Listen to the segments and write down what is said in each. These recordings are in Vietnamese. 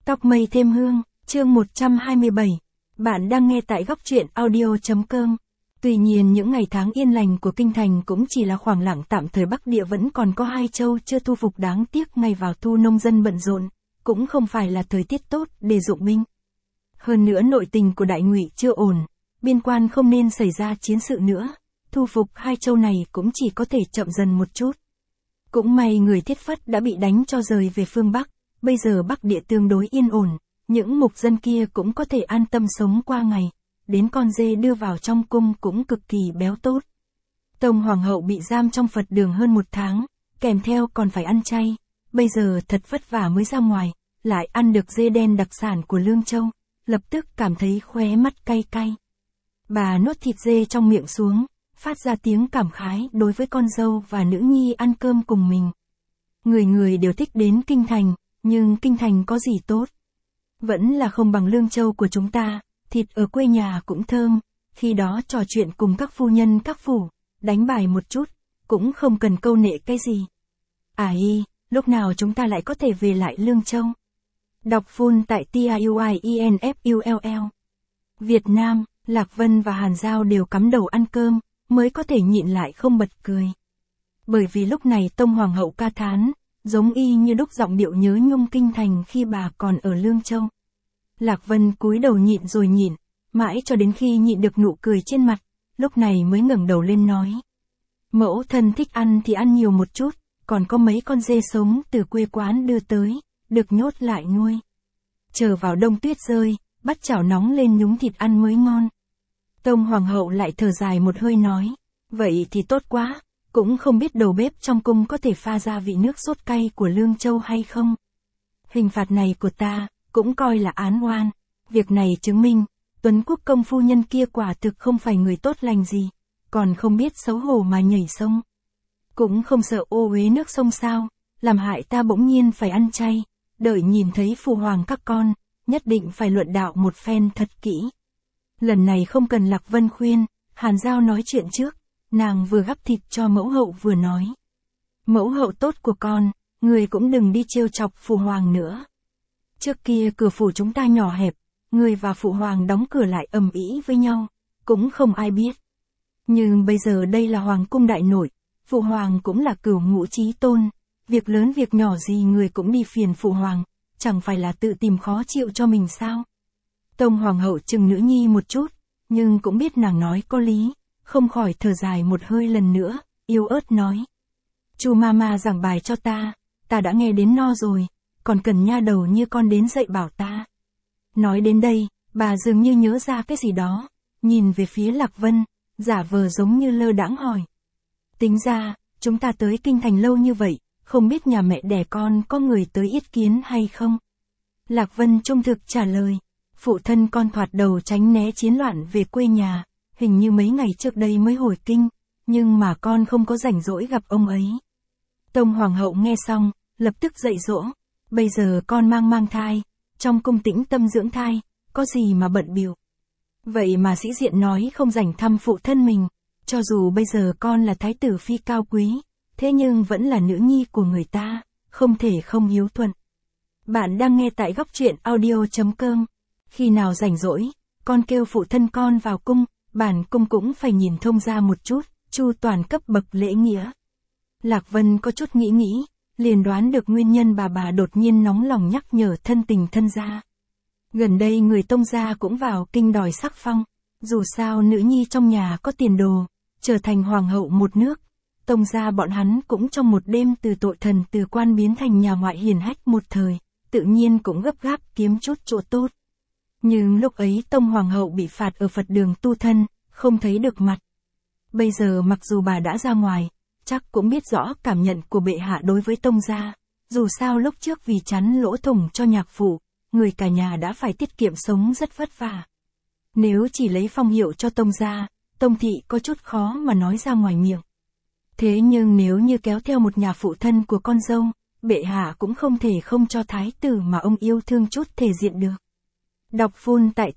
Tóc mây thêm hương, chương 127. Bạn đang nghe tại góc truyện audio.com. Tuy nhiên những ngày tháng yên lành của kinh thành cũng chỉ là khoảng lặng tạm thời, Bắc Địa vẫn còn có hai châu chưa thu phục, đáng tiếc ngày vào thu nông dân bận rộn, cũng không phải là thời tiết tốt để dụng binh. Hơn nữa nội tình của Đại Ngụy chưa ổn, biên quan không nên xảy ra chiến sự nữa, thu phục hai châu này cũng chỉ có thể chậm dần một chút. Cũng may người Thiết Phất đã bị đánh cho rời về phương Bắc, bây giờ Bắc Địa tương đối yên ổn, những mục dân kia cũng có thể an tâm sống qua ngày, đến con dê đưa vào trong cung cũng cực kỳ béo tốt. Tông Hoàng hậu bị giam trong Phật đường hơn 1 tháng, kèm theo còn phải ăn chay, bây giờ thật vất vả mới ra ngoài, lại ăn được dê đen đặc sản của Lương Châu, lập tức cảm thấy khóe mắt cay cay. Bà nuốt thịt dê trong miệng xuống, phát ra tiếng cảm khái đối với con dâu và nữ nhi ăn cơm cùng mình. Người người đều thích đến kinh thành, nhưng kinh thành có gì tốt? Vẫn là không bằng Lương Châu của chúng ta, thịt ở quê nhà cũng thơm, khi đó trò chuyện cùng các phu nhân các phủ, đánh bài một chút, cũng không cần câu nệ cái gì. Lúc nào chúng ta lại có thể về lại Lương Châu? Đọc full tại TIUIENFULL. Việt Nam, Lạc Vân và Hàn Giao đều cắm đầu ăn cơm, mới có thể nhịn lại không bật cười. Bởi vì lúc này Tông Hoàng hậu ca thán, giống y như đúc giọng điệu nhớ nhung kinh thành khi bà còn ở Lương Châu. Lạc Vân cúi đầu nhịn rồi nhịn, mãi cho đến khi nhịn được nụ cười trên mặt, lúc này mới ngẩng đầu lên nói. Mẫu thân thích ăn thì ăn nhiều một chút, còn có mấy con dê sống từ quê quán đưa tới, được nhốt lại nuôi. Chờ vào đông tuyết rơi, bắt chảo nóng lên nhúng thịt ăn mới ngon. Tông Hoàng hậu lại thở dài một hơi nói, vậy thì tốt quá, cũng không biết đầu bếp trong cung có thể pha ra vị nước sốt cay của Lương Châu hay không. Hình phạt này của ta, cũng coi là án oan, việc này chứng minh, Tuấn Quốc công phu nhân kia quả thực không phải người tốt lành gì, còn không biết xấu hổ mà nhảy sông. Cũng không sợ ô uế nước sông sao, làm hại ta bỗng nhiên phải ăn chay, đợi nhìn thấy phụ hoàng các con, nhất định phải luận đạo một phen thật kỹ. Lần này không cần Lạc Vân khuyên, Hàn Giao nói chuyện trước, nàng vừa gắp thịt cho mẫu hậu vừa nói. Mẫu hậu tốt của con, người cũng đừng đi trêu chọc phụ hoàng nữa. Trước kia cửa phủ chúng ta nhỏ hẹp, người và phụ hoàng đóng cửa lại ầm ĩ với nhau, cũng không ai biết. Nhưng bây giờ đây là hoàng cung đại nội, phụ hoàng cũng là cửu ngũ chí tôn, việc lớn việc nhỏ gì người cũng đi phiền phụ hoàng, chẳng phải là tự tìm khó chịu cho mình sao? Tông Hoàng hậu chừng nữ nhi một chút, nhưng cũng biết nàng nói có lý, không khỏi thở dài một hơi lần nữa, yếu ớt nói. Chu mama giảng bài cho ta đã nghe đến no rồi, còn cần nha đầu như con đến dạy bảo ta. Nói đến đây, bà dường như nhớ ra cái gì đó, nhìn về phía Lạc Vân, giả vờ giống như lơ đãng hỏi. Tính ra, chúng ta tới kinh thành lâu như vậy, không biết nhà mẹ đẻ con có người tới yết kiến hay không? Lạc Vân trung thực trả lời. Phụ thân con thoạt đầu tránh né chiến loạn về quê nhà, hình như mấy ngày trước đây mới hồi kinh, nhưng mà con không có rảnh rỗi gặp ông ấy. Tông Hoàng hậu nghe xong, lập tức dạy dỗ, bây giờ con mang thai, trong cung tĩnh tâm dưỡng thai, có gì mà bận bịu. Vậy mà sĩ diện nói không rảnh thăm phụ thân mình, cho dù bây giờ con là thái tử phi cao quý, thế nhưng vẫn là nữ nhi của người ta, không thể không hiếu thuận. Bạn đang nghe tại góc truyện audio.com. Khi nào rảnh rỗi, con kêu phụ thân con vào cung, bản cung cũng phải nhìn thông ra một chút, chu toàn cấp bậc lễ nghĩa. Lạc Vân có chút nghĩ, liền đoán được nguyên nhân bà đột nhiên nóng lòng nhắc nhở thân tình thân gia. Gần đây người Tông gia cũng vào kinh đòi sắc phong, dù sao nữ nhi trong nhà có tiền đồ, trở thành hoàng hậu một nước. Tông gia bọn hắn cũng trong một đêm từ tội thần từ quan biến thành nhà ngoại hiển hách một thời, tự nhiên cũng gấp gáp kiếm chút chỗ tốt. Nhưng lúc ấy Tông Hoàng hậu bị phạt ở Phật đường tu thân, không thấy được mặt. Bây giờ mặc dù bà đã ra ngoài, chắc cũng biết rõ cảm nhận của bệ hạ đối với Tông gia. Dù sao lúc trước vì chắn lỗ thủng cho nhạc phụ, người cả nhà đã phải tiết kiệm sống rất vất vả. Nếu chỉ lấy phong hiệu cho Tông gia, Tông thị có chút khó mà nói ra ngoài miệng. Thế nhưng nếu như kéo theo một nhà phụ thân của con dâu, bệ hạ cũng không thể không cho thái tử mà ông yêu thương chút thể diện được. Đọc full tại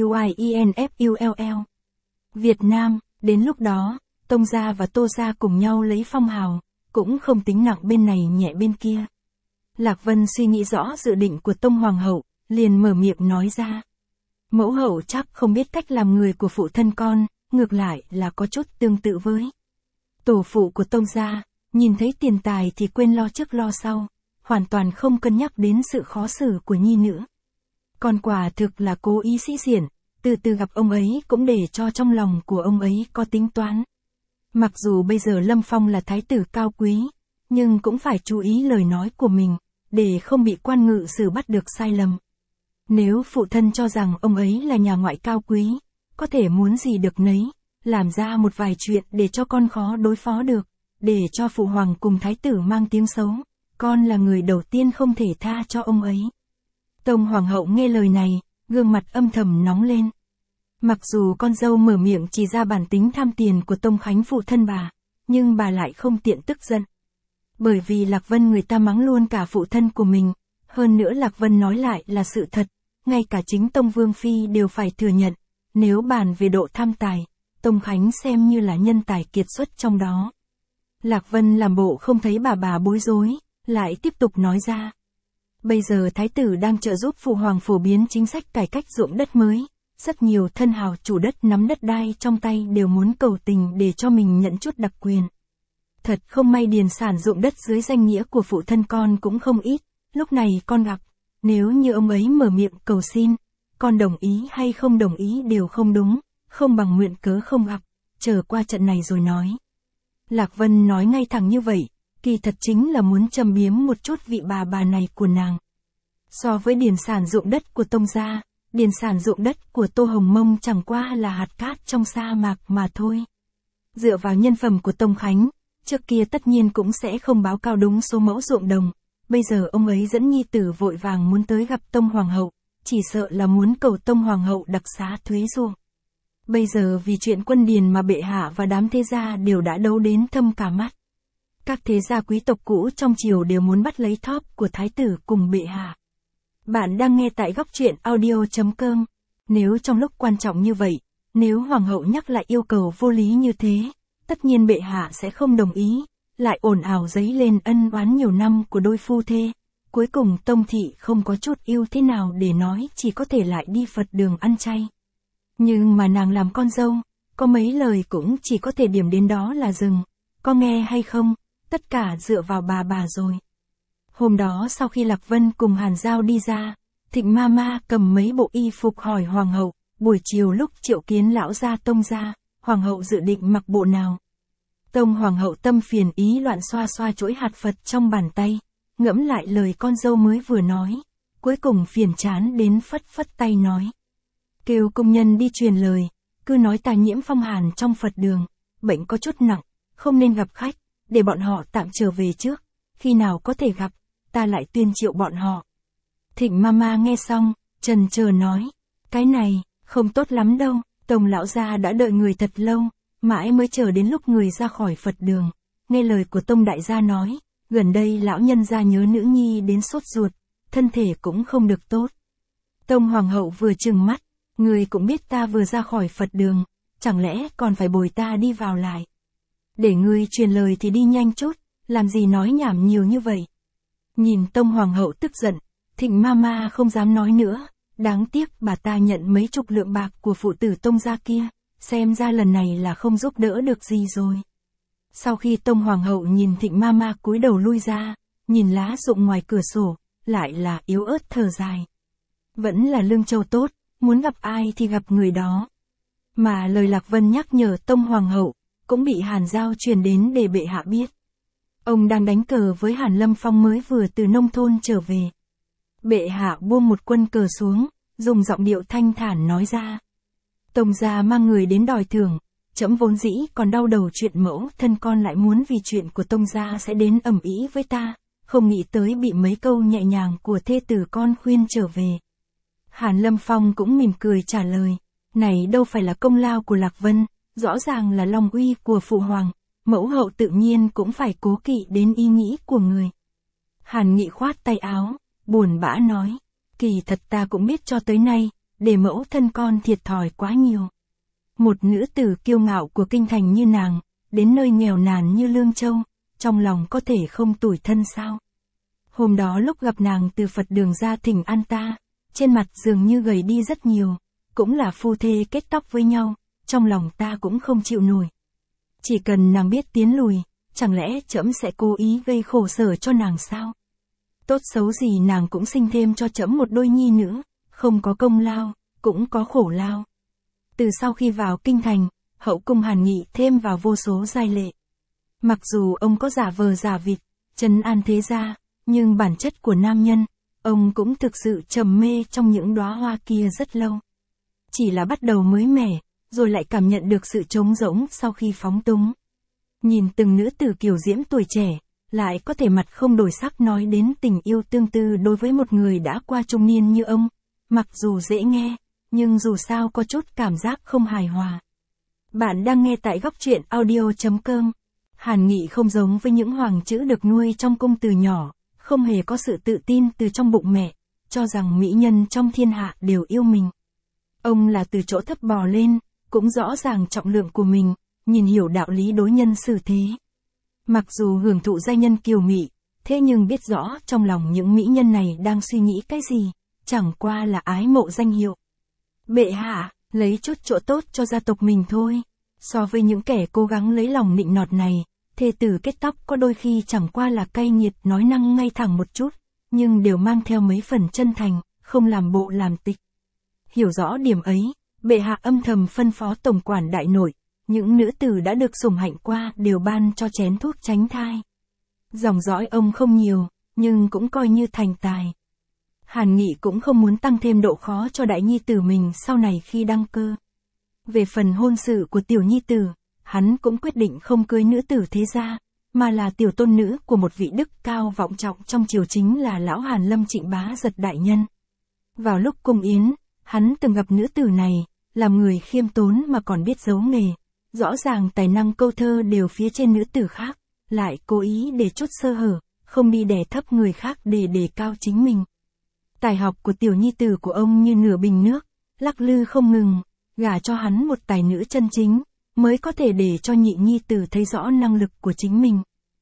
TIUIENFULL. Việt Nam, đến lúc đó, Tông gia và Tô gia cùng nhau lấy phong hào, cũng không tính nặng bên này nhẹ bên kia. Lạc Vân suy nghĩ rõ dự định của Tông Hoàng hậu, liền mở miệng nói ra. Mẫu hậu chắc không biết cách làm người của phụ thân con, ngược lại là có chút tương tự với tổ phụ của Tông gia, nhìn thấy tiền tài thì quên lo trước lo sau, hoàn toàn không cân nhắc đến sự khó xử của nhi nữ. Con quả thực là cố ý sĩ diện, từ từ gặp ông ấy cũng để cho trong lòng của ông ấy có tính toán. Mặc dù bây giờ Lâm Phong là thái tử cao quý, nhưng cũng phải chú ý lời nói của mình, để không bị quan ngự sử bắt được sai lầm. Nếu phụ thân cho rằng ông ấy là nhà ngoại cao quý, có thể muốn gì được nấy, làm ra một vài chuyện để cho con khó đối phó được, để cho phụ hoàng cùng thái tử mang tiếng xấu, con là người đầu tiên không thể tha cho ông ấy. Tông hoàng hậu nghe lời này, gương mặt âm thầm nóng lên. Mặc dù con dâu mở miệng chỉ ra bản tính tham tiền của Tông Khánh phụ thân bà, nhưng bà lại không tiện tức giận. Bởi vì Lạc Vân người ta mắng luôn cả phụ thân của mình, hơn nữa Lạc Vân nói lại là sự thật, ngay cả chính Tông Vương Phi đều phải thừa nhận, nếu bàn về độ tham tài, Tông Khánh xem như là nhân tài kiệt xuất trong đó. Lạc Vân làm bộ không thấy bà bối rối, lại tiếp tục nói ra. Bây giờ thái tử đang trợ giúp phụ hoàng phổ biến chính sách cải cách ruộng đất mới, rất nhiều thân hào chủ đất nắm đất đai trong tay đều muốn cầu tình để cho mình nhận chút đặc quyền. Thật không may điền sản ruộng đất dưới danh nghĩa của phụ thân con cũng không ít, lúc này con gặp, nếu như ông ấy mở miệng cầu xin, con đồng ý hay không đồng ý đều không đúng, không bằng nguyện cớ không gặp, chờ qua trận này rồi nói. Lạc Vân nói ngay thẳng như vậy, kỳ thật chính là muốn châm biếm một chút vị bà này của nàng. So với điền sản ruộng đất của Tông gia, điền sản ruộng đất của Tô Hồng Mông chẳng qua là hạt cát trong sa mạc mà thôi. Dựa vào nhân phẩm của Tông Khánh, trước kia tất nhiên cũng sẽ không báo cao đúng số mẫu ruộng đồng, bây giờ ông ấy dẫn nhi tử vội vàng muốn tới gặp Tông Hoàng hậu, chỉ sợ là muốn cầu Tông Hoàng hậu đặc xá thuế ruộng. Bây giờ vì chuyện quân điền mà bệ hạ và đám thế gia đều đã đấu đến thâm cả mắt. Các thế gia quý tộc cũ trong triều đều muốn bắt lấy thóp của thái tử cùng bệ hạ. Bạn đang nghe tại góc truyện audio.com. Nếu trong lúc quan trọng như vậy, nếu hoàng hậu nhắc lại yêu cầu vô lý như thế, tất nhiên bệ hạ sẽ không đồng ý, lại ồn ào dấy lên ân oán nhiều năm của đôi phu thê. Cuối cùng Tông thị không có chút yêu thế nào để nói, chỉ có thể lại đi Phật đường ăn chay. Nhưng mà nàng làm con dâu, có mấy lời cũng chỉ có thể điểm đến đó là dừng, có nghe hay không, tất cả dựa vào bà rồi. Hôm đó sau khi Lạc Vân cùng Hàn Giao đi ra, Thịnh Mama cầm mấy bộ y phục hỏi hoàng hậu, buổi chiều lúc triệu kiến lão gia Tông gia, hoàng hậu dự định mặc bộ nào. Tông hoàng hậu tâm phiền ý loạn xoa xoa chuỗi hạt Phật trong bàn tay, ngẫm lại lời con dâu mới vừa nói, cuối cùng phiền chán đến phất tay nói. Kêu công nhân đi truyền lời, cứ nói ta nhiễm phong hàn trong Phật đường, bệnh có chút nặng, không nên gặp khách, để bọn họ tạm trở về trước, khi nào có thể gặp, ta lại tuyên triệu bọn họ. Thịnh Mama nghe xong, chần chờ nói, cái này, không tốt lắm đâu, Tông lão gia đã đợi người thật lâu, mãi mới chờ đến lúc người ra khỏi Phật đường, nghe lời của Tông đại gia nói, gần đây lão nhân gia nhớ nữ nhi đến sốt ruột, thân thể cũng không được tốt. Tông hoàng hậu vừa trừng mắt, người cũng biết ta vừa ra khỏi Phật đường, chẳng lẽ còn phải bồi ta đi vào lại. Để ngươi truyền lời thì đi nhanh chút, làm gì nói nhảm nhiều như vậy. Nhìn Tông hoàng hậu tức giận, Thịnh Mama không dám nói nữa, đáng tiếc bà ta nhận mấy chục lượng bạc của phụ tử Tông gia kia, xem ra lần này là không giúp đỡ được gì rồi. Sau khi Tông hoàng hậu nhìn Thịnh Mama cúi đầu lui ra, nhìn lá rụng ngoài cửa sổ, lại là yếu ớt thở dài. Vẫn là lương châu tốt, muốn gặp ai thì gặp người đó. Mà lời Lạc Vân nhắc nhở Tông hoàng hậu, cũng bị Hàn Giao truyền đến để bệ hạ biết. Ông đang đánh cờ với Hàn Lâm Phong mới vừa từ nông thôn trở về. Bệ hạ buông một quân cờ xuống, dùng giọng điệu thanh thản nói ra. Tông gia mang người đến đòi thưởng, trẫm vốn dĩ còn đau đầu chuyện mẫu thân con lại muốn vì chuyện của Tông gia sẽ đến ầm ĩ với ta, không nghĩ tới bị mấy câu nhẹ nhàng của thê tử con khuyên trở về. Hàn Lâm Phong cũng mỉm cười trả lời, này đâu phải là công lao của Lạc Vân, rõ ràng là long uy của phụ hoàng, mẫu hậu tự nhiên cũng phải cố kỵ đến ý nghĩ của người. Hàn Nghị khoát tay áo, buồn bã nói, kỳ thật ta cũng biết cho tới nay, để mẫu thân con thiệt thòi quá nhiều. Một nữ tử kiêu ngạo của kinh thành như nàng, đến nơi nghèo nàn như Lương Châu, trong lòng có thể không tủi thân sao. Hôm đó lúc gặp nàng từ Phật đường ra thỉnh an ta, trên mặt dường như gầy đi rất nhiều, cũng là phu thê kết tóc với nhau, trong lòng ta cũng không chịu nổi. Chỉ cần nàng biết tiến lùi, chẳng lẽ trẫm sẽ cố ý gây khổ sở cho nàng sao? Tốt xấu gì nàng cũng sinh thêm cho trẫm một đôi nhi nữ, không có công lao, cũng có khổ lao. Từ sau khi vào kinh thành, hậu cung Hàn Nghị thêm vào vô số giai lệ. Mặc dù ông có giả vờ giả vịt, trấn an thế gia, nhưng bản chất của nam nhân, ông cũng thực sự trầm mê trong những đóa hoa kia rất lâu. Chỉ là bắt đầu mới mẻ, rồi lại cảm nhận được sự trống rỗng sau khi phóng túng. Nhìn từng nữ tử kiều diễm tuổi trẻ, lại có thể mặt không đổi sắc nói đến tình yêu tương tư đối với một người đã qua trung niên như ông, mặc dù dễ nghe, nhưng dù sao có chút cảm giác không hài hòa. Bạn đang nghe tại góc truyện audio.com. Hàn Nghị không giống với những hoàng chữ được nuôi trong cung từ nhỏ, không hề có sự tự tin từ trong bụng mẹ, cho rằng mỹ nhân trong thiên hạ đều yêu mình. Ông là từ chỗ thấp bò lên, cũng rõ ràng trọng lượng của mình, nhìn hiểu đạo lý đối nhân xử thế. Mặc dù hưởng thụ giai nhân kiều mị, thế nhưng biết rõ trong lòng những mỹ nhân này đang suy nghĩ cái gì, chẳng qua là ái mộ danh hiệu. Bệ hạ, lấy chút chỗ tốt cho gia tộc mình thôi. So với những kẻ cố gắng lấy lòng nịnh nọt này, thê tử kết tóc có đôi khi chẳng qua là cay nghiệt nói năng ngay thẳng một chút, nhưng đều mang theo mấy phần chân thành, không làm bộ làm tịch. Hiểu rõ điểm ấy, bệ hạ âm thầm phân phó tổng quản đại nội, những nữ tử đã được sủng hạnh qua đều ban cho chén thuốc tránh thai. Dòng dõi ông không nhiều, nhưng cũng coi như thành tài. Hàn Nghị cũng không muốn tăng thêm độ khó cho đại nhi tử mình sau này khi đăng cơ. Về phần hôn sự của tiểu nhi tử, hắn cũng quyết định không cưới nữ tử thế gia, mà là tiểu tôn nữ của một vị đức cao vọng trọng trong triều chính là lão Hàn Lâm Trịnh Bá Giật đại nhân. Vào lúc cung yến, hắn từng gặp nữ tử này, làm người khiêm tốn mà còn biết giấu nghề, rõ ràng tài năng câu thơ đều phía trên nữ tử khác, lại cố ý để chút sơ hở, không đi đè thấp người khác để đề cao chính mình. Tài học của tiểu nhi tử của ông như nửa bình nước, lắc lư không ngừng, gả cho hắn một tài nữ chân chính, mới có thể để cho nhị nhi tử thấy rõ năng lực của chính mình.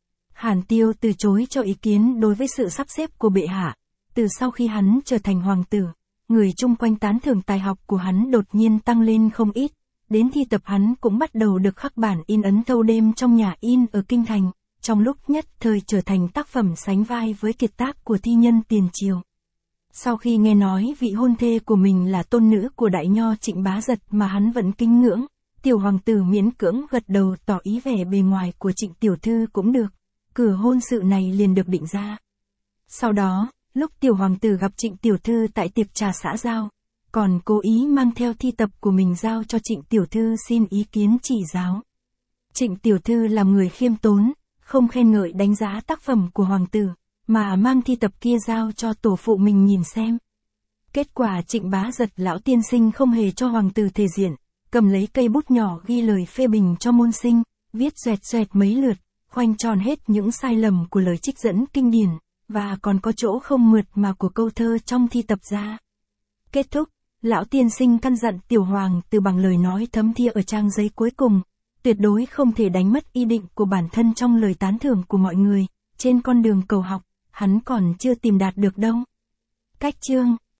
Hàn Tiêu từ chối cho ý kiến đối với sự sắp xếp của bệ hạ, từ sau khi hắn trở thành hoàng tử, người chung quanh tán thưởng tài học của hắn đột nhiên tăng lên không ít, đến thi tập hắn cũng bắt đầu được khắc bản in ấn thâu đêm trong nhà in ở kinh thành, trong lúc nhất thời trở thành tác phẩm sánh vai với kiệt tác của thi nhân tiền triều. Sau khi nghe nói vị hôn thê của mình là tôn nữ của đại nho Trịnh Bá Giật mà hắn vẫn kính ngưỡng, tiểu hoàng tử miễn cưỡng gật đầu tỏ ý vẻ bề ngoài của Trịnh tiểu thư cũng được, cửa hôn sự này liền được định ra. Sau đó, lúc tiểu hoàng tử gặp Trịnh tiểu thư tại tiệc trà xã giao, còn cố ý mang theo thi tập của mình giao cho Trịnh tiểu thư xin ý kiến chỉ giáo. Trịnh tiểu thư làm người khiêm tốn, không khen ngợi đánh giá tác phẩm của hoàng tử, mà mang thi tập kia giao cho tổ phụ mình nhìn xem. Kết quả Trịnh Bá Giật lão tiên sinh không hề cho hoàng tử thể diện, cầm lấy cây bút nhỏ ghi lời phê bình cho môn sinh, viết xoẹt xoẹt mấy lượt, khoanh tròn hết những sai lầm của lời trích dẫn kinh điển, và còn có chỗ không mượt mà của câu thơ trong thi tập ra. Kết thúc, lão tiên sinh căn dặn tiểu hoàng tử bằng lời nói thấm thía ở trang giấy cuối cùng, tuyệt đối không thể đánh mất ý định của bản thân trong lời tán thưởng của mọi người, trên con đường cầu học, hắn còn chưa tìm đạt được đâu. Cách chương